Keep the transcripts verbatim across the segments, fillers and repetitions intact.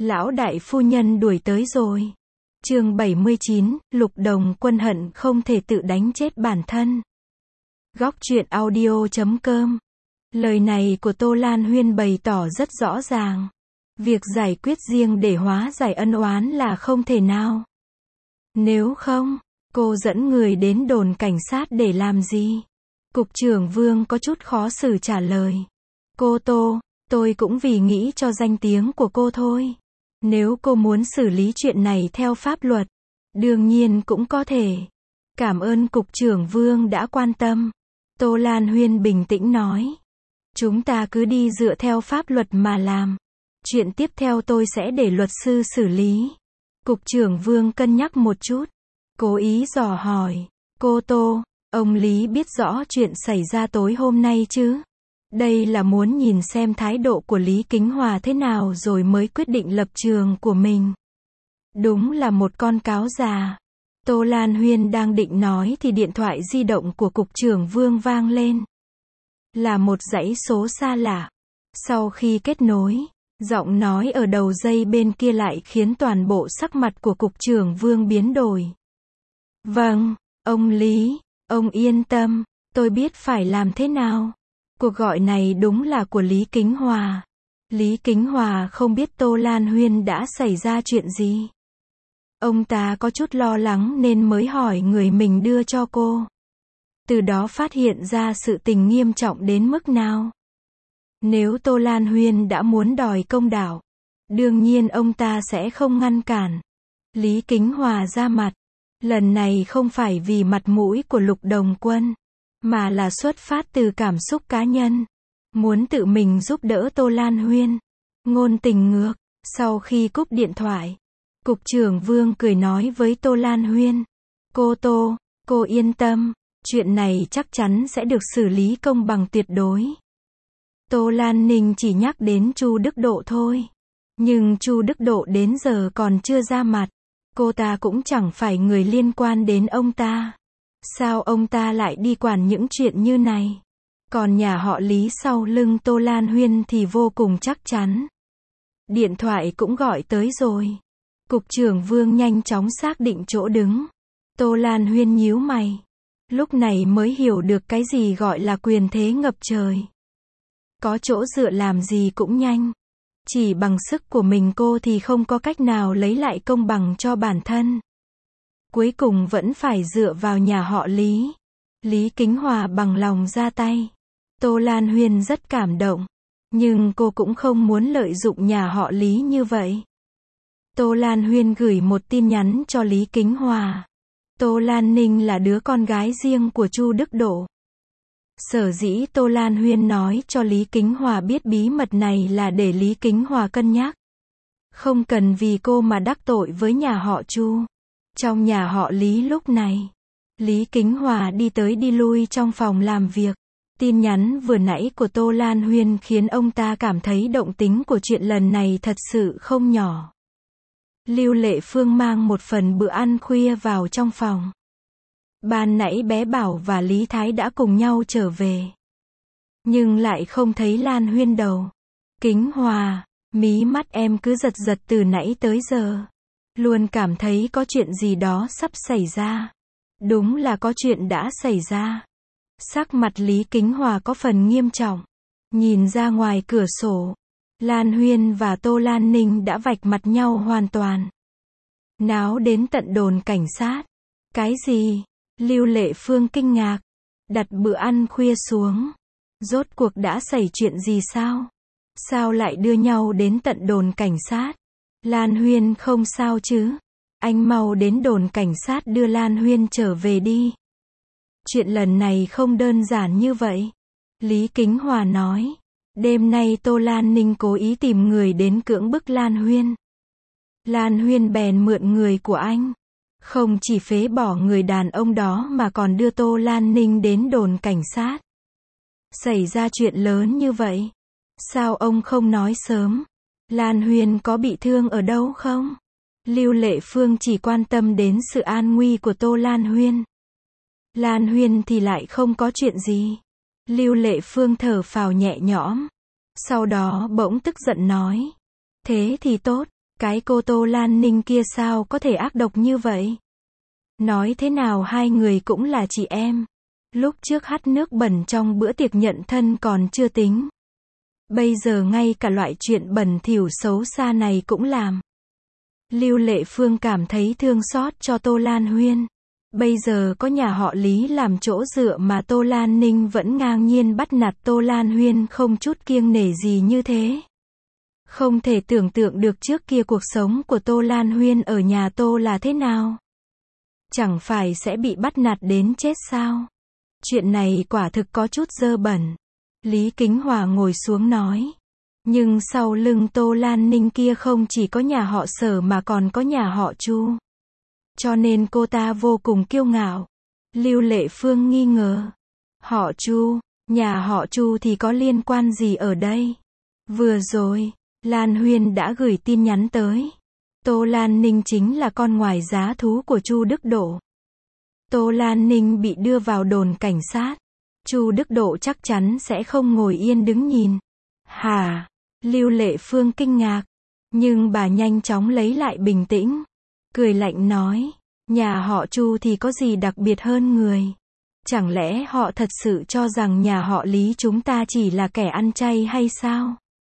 Lão đại phu nhân đuổi tới rồi. Chương bảy mươi chín, Lục Đồng Quân hận không thể tự đánh chết bản thân. Góc truyện audio chấm com. Lời này của Tô Lan Huyên bày tỏ rất rõ ràng. Việc giải quyết riêng để hóa giải ân oán là không thể nào. Nếu không, cô dẫn người đến đồn cảnh sát để làm gì? Cục trưởng Vương có chút khó xử trả lời. Cô Tô, tôi cũng vì nghĩ cho danh tiếng của cô thôi. Nếu cô muốn xử lý chuyện này theo pháp luật, đương nhiên cũng có thể. Cảm ơn Cục trưởng Vương đã quan tâm. Tô Lan Huyên bình tĩnh nói. Chúng ta cứ đi dựa theo pháp luật mà làm. Chuyện tiếp theo tôi sẽ để luật sư xử lý. Cục trưởng Vương cân nhắc một chút. Cố ý dò hỏi. Cô Tô, ông Lý biết rõ chuyện xảy ra tối hôm nay chứ? Đây là muốn nhìn xem thái độ của Lý Kính Hòa thế nào rồi mới quyết định lập trường của mình. Đúng là một con cáo già. Tô Lan Huyên đang định nói thì điện thoại di động của Cục trưởng Vương vang lên. Là một dãy số xa lạ. Sau khi kết nối, giọng nói ở đầu dây bên kia lại khiến toàn bộ sắc mặt của Cục trưởng Vương biến đổi. Vâng, ông Lý, ông yên tâm, tôi biết phải làm thế nào. Cuộc gọi này đúng là của Lý Kính Hòa. Lý Kính Hòa không biết Tô Lan Huyên đã xảy ra chuyện gì. Ông ta có chút lo lắng nên mới hỏi người mình đưa cho cô. Từ đó phát hiện ra sự tình nghiêm trọng đến mức nào. Nếu Tô Lan Huyên đã muốn đòi công đạo, đương nhiên ông ta sẽ không ngăn cản. Lý Kính Hòa ra mặt. Lần này không phải vì mặt mũi của Lục Đồng Quân, mà là xuất phát từ cảm xúc cá nhân. Muốn tự mình giúp đỡ Tô Lan Huyên. Ngôn tình ngược. Sau khi cúp điện thoại, Cục trưởng Vương cười nói với Tô Lan Huyên. Cô Tô, cô yên tâm. Chuyện này chắc chắn sẽ được xử lý công bằng tuyệt đối. Tô Lan Ninh chỉ nhắc đến Chu Đức Độ thôi. Nhưng Chu Đức Độ đến giờ còn chưa ra mặt. Cô ta cũng chẳng phải người liên quan đến ông ta. Sao ông ta lại đi quản những chuyện như này? Còn nhà họ Lý sau lưng Tô Lan Huyên thì vô cùng chắc chắn. Điện thoại cũng gọi tới rồi. Cục trưởng Vương nhanh chóng xác định chỗ đứng. Tô Lan Huyên nhíu mày. Lúc này mới hiểu được cái gì gọi là quyền thế ngập trời. Có chỗ dựa làm gì cũng nhanh. Chỉ bằng sức của mình cô thì không có cách nào lấy lại công bằng cho bản thân. Cuối cùng vẫn phải dựa vào nhà họ Lý. Lý Kính Hòa bằng lòng ra tay. Tô Lan Huyên rất cảm động. Nhưng cô cũng không muốn lợi dụng nhà họ Lý như vậy. Tô Lan Huyên gửi một tin nhắn cho Lý Kính Hòa. Tô Lan Ninh là đứa con gái riêng của Chu Đức Độ. Sở dĩ Tô Lan Huyên nói cho Lý Kính Hòa biết bí mật này là để Lý Kính Hòa cân nhắc. Không cần vì cô mà đắc tội với nhà họ Chu. Trong nhà họ Lý lúc này, Lý Kính Hòa đi tới đi lui trong phòng làm việc. Tin nhắn vừa nãy của Tô Lan Huyên khiến ông ta cảm thấy động tính của chuyện lần này thật sự không nhỏ. Lưu Lệ Phương mang một phần bữa ăn khuya vào trong phòng. Ban nãy bé Bảo và Lý Thái đã cùng nhau trở về. Nhưng lại không thấy Lan Huyên đâu. Kính Hòa, mí mắt em cứ giật giật từ nãy tới giờ. Luôn cảm thấy có chuyện gì đó sắp xảy ra. Đúng là có chuyện đã xảy ra. Sắc mặt Lý Kính Hòa có phần nghiêm trọng. Nhìn ra ngoài cửa sổ, Lan Huyên và Tô Lan Ninh đã vạch mặt nhau hoàn toàn. Náo đến tận đồn cảnh sát. Cái gì? Lưu Lệ Phương kinh ngạc. Đặt bữa ăn khuya xuống. Rốt cuộc đã xảy chuyện gì sao? Sao lại đưa nhau đến tận đồn cảnh sát? Lan Huyên không sao chứ? Anh mau đến đồn cảnh sát đưa Lan Huyên trở về đi. Chuyện lần này không đơn giản như vậy. Lý Kính Hòa nói. Đêm nay Tô Lan Ninh cố ý tìm người đến cưỡng bức Lan Huyên. Lan Huyên bèn mượn người của anh. Không chỉ phế bỏ người đàn ông đó mà còn đưa Tô Lan Ninh đến đồn cảnh sát. Xảy ra chuyện lớn như vậy. Sao ông không nói sớm? Lan Huyên có bị thương ở đâu không? Lưu Lệ Phương chỉ quan tâm đến sự an nguy của Tô Lan Huyên. Lan Huyên thì lại không có chuyện gì. Lưu Lệ Phương thở phào nhẹ nhõm. Sau đó bỗng tức giận nói. Thế thì tốt, Cái cô Tô Lan Ninh kia sao có thể ác độc như vậy? Nói thế nào hai người cũng là chị em. Lúc trước hắt nước bẩn trong bữa tiệc nhận thân còn chưa tính. Bây giờ ngay cả loại chuyện bẩn thỉu xấu xa này cũng làm. Lưu Lệ Phương cảm thấy thương xót cho Tô Lan Huyên. Bây giờ có nhà họ Lý làm chỗ dựa mà Tô Lan Ninh vẫn ngang nhiên bắt nạt Tô Lan Huyên không chút kiêng nể gì như thế. Không thể tưởng tượng được trước kia cuộc sống của Tô Lan Huyên ở nhà Tô là thế nào. Chẳng phải sẽ bị bắt nạt đến chết sao? Chuyện này quả thực có chút dơ bẩn. Lý Kính Hòa ngồi xuống nói. Nhưng sau lưng Tô Lan Ninh kia không chỉ có nhà họ Sở mà còn có nhà họ Chu. Cho nên cô ta vô cùng kiêu ngạo. Lưu Lệ Phương nghi ngờ. Họ Chu, nhà họ Chu thì có liên quan gì ở đây? Vừa rồi, Lan Huyên đã gửi tin nhắn tới. Tô Lan Ninh chính là con ngoài giá thú của Chu Đức Độ. Tô Lan Ninh bị đưa vào đồn cảnh sát. Chu Đức Độ chắc chắn sẽ không ngồi yên đứng nhìn. Hả? Lưu Lệ Phương kinh ngạc. Nhưng bà nhanh chóng lấy lại bình tĩnh. Cười lạnh nói. Nhà họ Chu thì có gì đặc biệt hơn người? Chẳng lẽ họ thật sự cho rằng nhà họ Lý chúng ta chỉ là kẻ ăn chay hay sao?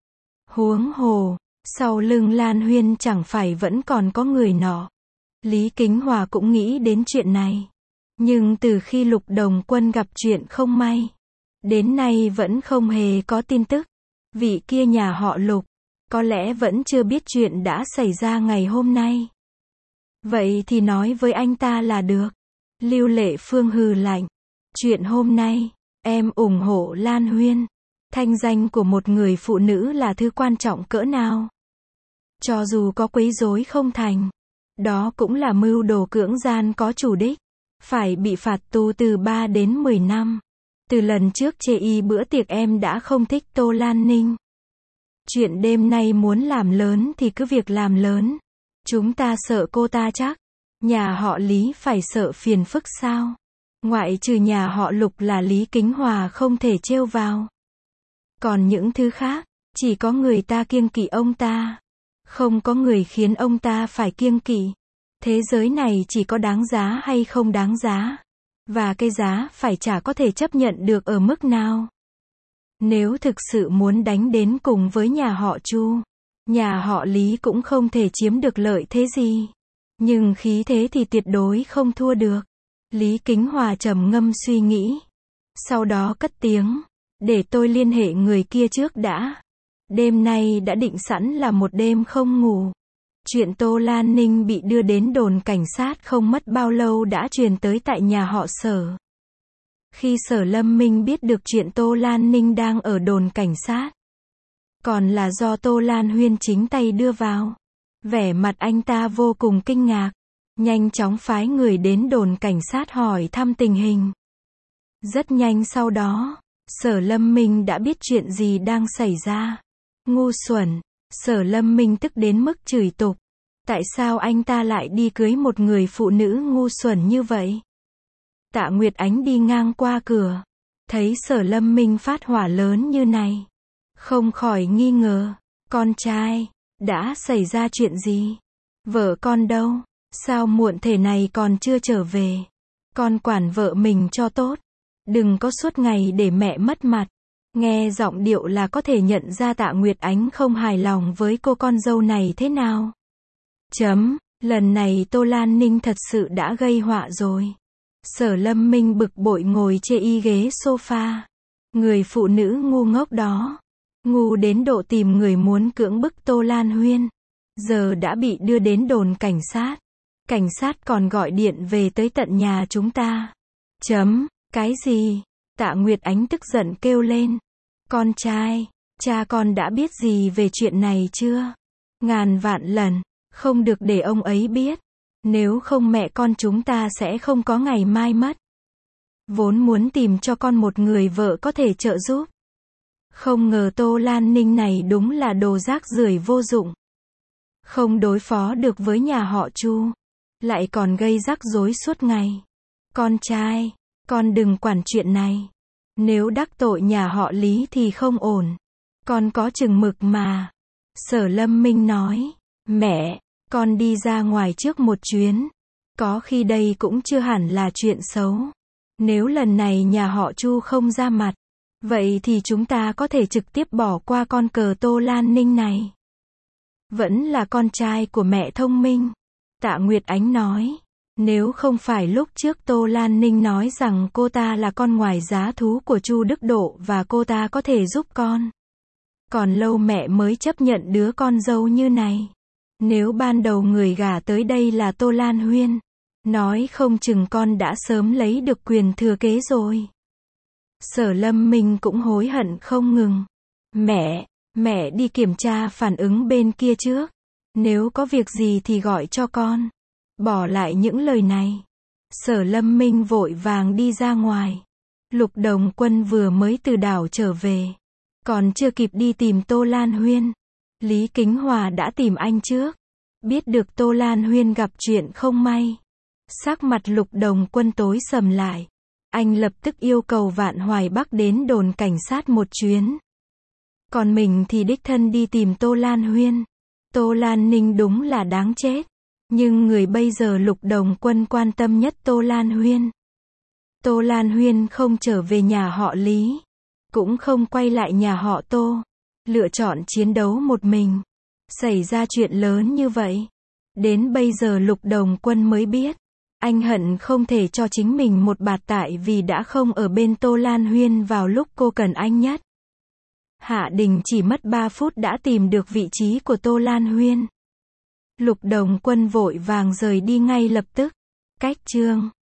Huống hồ, sau lưng Lan Huyên chẳng phải vẫn còn có người nọ. Lý Kính Hòa cũng nghĩ đến chuyện này. Nhưng từ khi Lục Đồng Quân gặp chuyện không may, đến nay vẫn không hề có tin tức. Vị kia nhà họ Lục, có lẽ vẫn chưa biết chuyện đã xảy ra ngày hôm nay. Vậy thì nói với anh ta là được. Lưu Lệ Phương hừ lạnh. Chuyện hôm nay, em ủng hộ Lan Huyên. Thanh danh của một người phụ nữ là thứ quan trọng cỡ nào. Cho dù có quấy rối không thành, đó cũng là mưu đồ cưỡng gian có chủ đích. Phải bị phạt tù từ ba đến mười năm. Từ lần trước chê y bữa tiệc em đã không thích Tô Lan Ninh. Chuyện đêm nay muốn làm lớn thì cứ việc làm lớn. Chúng ta sợ cô ta chắc. Nhà họ Lý phải sợ phiền phức sao? Ngoại trừ nhà họ Lục là Lý Kính Hòa không thể trêu vào. Còn những thứ khác, chỉ có người ta kiêng kỵ ông ta. Không có người khiến ông ta phải kiêng kỵ. Thế giới này chỉ có đáng giá hay không đáng giá. Và cái giá phải trả có thể chấp nhận được ở mức nào. Nếu thực sự muốn đánh đến cùng với nhà họ Chu, nhà họ Lý cũng không thể chiếm được lợi thế gì. Nhưng khí thế thì tuyệt đối không thua được. Lý Kính Hòa trầm ngâm suy nghĩ. Sau đó cất tiếng. Để tôi liên hệ người kia trước đã. Đêm nay đã định sẵn là một đêm không ngủ. Chuyện Tô Lan Ninh bị đưa đến đồn cảnh sát không mất bao lâu đã truyền tới tại nhà họ Sở. Khi Sở Lâm Minh biết được chuyện Tô Lan Ninh đang ở đồn cảnh sát, còn là do Tô Lan Huyên chính tay đưa vào, vẻ mặt anh ta vô cùng kinh ngạc, nhanh chóng phái người đến đồn cảnh sát hỏi thăm tình hình. Rất nhanh sau đó, Sở Lâm Minh đã biết chuyện gì đang xảy ra. Ngu xuẩn, Sở Lâm Minh tức đến mức chửi tục. Tại sao anh ta lại đi cưới một người phụ nữ ngu xuẩn như vậy? Tạ Nguyệt Ánh đi ngang qua cửa, thấy Sở Lâm Minh phát hỏa lớn như này, không khỏi nghi ngờ. Con trai, đã xảy ra chuyện gì? Vợ con đâu? Sao muộn thế này còn chưa trở về? Con quản vợ mình cho tốt. Đừng có suốt ngày để mẹ mất mặt. Nghe giọng điệu là có thể nhận ra Tạ Nguyệt Ánh không hài lòng với cô con dâu này thế nào. Chấm, lần này Tô Lan Ninh thật sự đã gây họa rồi. Sở Lâm Minh bực bội ngồi chê y ghế sofa. Người phụ nữ ngu ngốc đó. Ngu đến độ tìm người muốn cưỡng bức Tô Lan Huyên. Giờ đã bị đưa đến đồn cảnh sát. Cảnh sát còn gọi điện về tới tận nhà chúng ta. Chấm, cái gì? Tạ Nguyệt Ánh tức giận kêu lên. Con trai, cha con đã biết gì về chuyện này chưa? Ngàn vạn lần, không được để ông ấy biết. Nếu không mẹ con chúng ta sẽ không có ngày mai mất. Vốn muốn tìm cho con một người vợ có thể trợ giúp. Không ngờ Tô Lan Ninh này đúng là đồ rác rưởi vô dụng. Không đối phó được với nhà họ Chu, lại còn gây rắc rối suốt ngày. Con trai, con đừng quản chuyện này. Nếu đắc tội nhà họ Lý thì không ổn. Con có chừng mực mà. Sở Lâm Minh nói. Mẹ, con đi ra ngoài trước một chuyến. Có khi đây cũng chưa hẳn là chuyện xấu. Nếu lần này nhà họ Chu không ra mặt, vậy thì chúng ta có thể trực tiếp bỏ qua con cờ Tô Lan Ninh này. Vẫn là con trai của mẹ thông minh. Tạ Nguyệt Ánh nói. Nếu không phải lúc trước Tô Lan Ninh nói rằng cô ta là con ngoài giá thú của Chu Đức Độ và cô ta có thể giúp con. Còn lâu mẹ mới chấp nhận đứa con dâu như này. Nếu ban đầu người gả tới đây là Tô Lan Huyên, nói không chừng con đã sớm lấy được quyền thừa kế rồi. Sở Lâm Minh cũng hối hận không ngừng. Mẹ, mẹ đi kiểm tra phản ứng bên kia trước. Nếu có việc gì thì gọi cho con. Bỏ lại những lời này, Sở Lâm Minh vội vàng đi ra ngoài. Lục Đồng Quân vừa mới từ đảo trở về, còn chưa kịp đi tìm Tô Lan Huyên, Lý Kính Hòa đã tìm anh trước. Biết được Tô Lan Huyên gặp chuyện không may, sắc mặt Lục Đồng Quân tối sầm lại. Anh lập tức yêu cầu Vạn Hoài Bắc đến đồn cảnh sát một chuyến. Còn mình thì đích thân đi tìm Tô Lan Huyên. Tô Lan Ninh đúng là đáng chết. Nhưng người bây giờ Lục Đồng Quân quan tâm nhất Tô Lan Huyên. Tô Lan Huyên không trở về nhà họ Lý, cũng không quay lại nhà họ Tô, lựa chọn chiến đấu một mình. Xảy ra chuyện lớn như vậy, đến bây giờ Lục Đồng Quân mới biết, anh hận không thể cho chính mình một bạt tại vì đã không ở bên Tô Lan Huyên vào lúc cô cần anh nhất. Hạ Đình chỉ mất ba phút đã tìm được vị trí của Tô Lan Huyên. Lục Đồng Quân vội vàng rời đi ngay lập tức. Cách chương